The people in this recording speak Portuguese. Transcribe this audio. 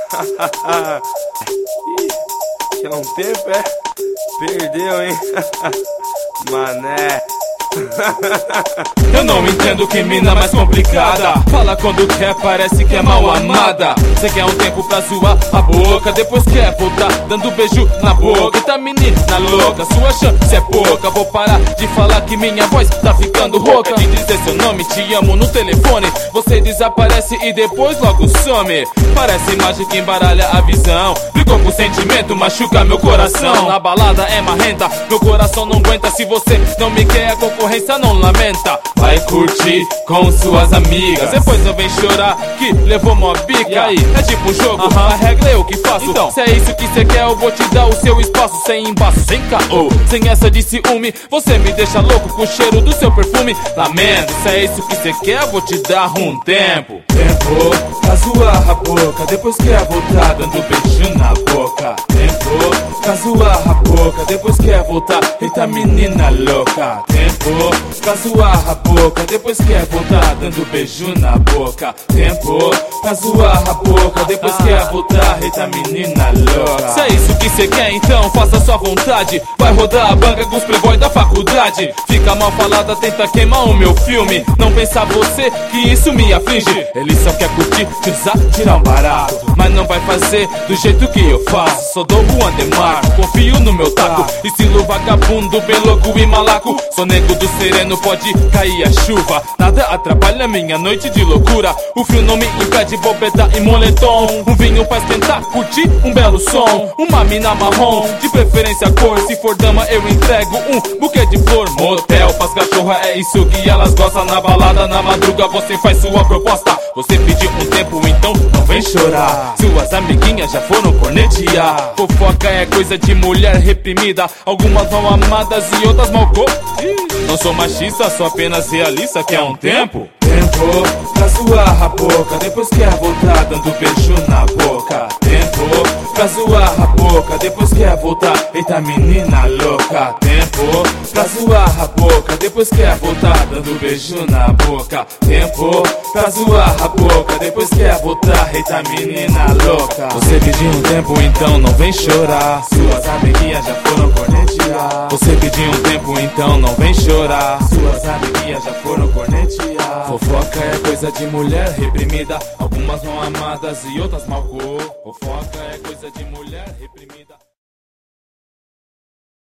Tinha um tempo, é? Perdeu, hein? Mané. Eu não entendo que mina mais complicada. Fala quando quer, parece que é mal amada. Cê quer um tempo pra zoar a boca, depois quer voltar dando beijo na boca. Tá menina louca, sua chance é pouca. Vou parar de falar que minha voz tá ficando rouca. De dizer seu nome, te amo no telefone. Você desaparece e depois logo some. Parece imagem que embaralha a visão. Brigou com sentimento, machuca meu coração. Na balada é marrenta, meu coração não aguenta. Se você não me quer, a concorrência não lamenta. Vai curtir com suas amigas, depois não vem chorar que levou mó bica. E aí, é tipo um jogo, a regra é eu que faço. Então, se é isso que cê quer, eu vou te dar o seu espaço. Sem embaço, sem caô, sem essa de ciúme. Você me deixa louco com o cheiro do seu perfume. Lamento, se é isso que cê quer, eu vou te dar um tempo. Tempo pra zoar a boca, depois quer voltar dando beijo na boca. Tempo pra zoar a boca, depois quer voltar. Eita menina louca. Tempo pra zoar a boca, depois quer voltar dando beijo na boca. Tempo pra zoar a boca, depois quer voltar. Eita menina louca. Se é isso que cê quer, então faça sua vontade. Vai rodar a banca com os playboy da faculdade. Fica mal falada, tenta queimar o meu filme. Não pensa você que isso me aflige. Ele só quer curtir, te usar, tirar um barato, mas não vai fazer do jeito que eu faço. Sou do Juan de Marco, confio no meu taco. Estilo vagabundo, bem louco e malaco. Sou nego do sereno, pode cair a chuva. Nada atrapalha minha noite de loucura. O frio não me impede, bobeta e moletom. Um vinho pra esquentar, curtir um belo som. Uma mina marrom, de preferência cor. Se for dama eu entrego um buquê de flor. Motel pras cachorra, é isso que elas gostam. Na balada, na madruga, você faz sua proposta. Você pediu um tempo, então não vem chorar. Suas amiguinhas já foram cornetear. Fofoca é coisa de mulher reprimida. Algumas mal amadas e outras mal Não sou machista, sou apenas realista. Quer um tempo? Tempo pra zoar a boca, depois quer voltar dando beijo na boca. Tempo pra zoar a boca, depois quer voltar. Eita menina louca. Tempo pra zoar a boca, depois quer voltar dando beijo na boca. Tempo pra zoar a boca, depois quer voltar. Eita menina louca. Você pediu um tempo, então não vem chorar. Suas amiguinhas já foram cornetear. Você pediu um tempo, então não vem chorar. Suas amiguinhas já foram cornetear. Fofoca é coisa de mulher reprimida. Algumas não amadas e outras mal cor. Fofoca é coisa de mulher reprimida.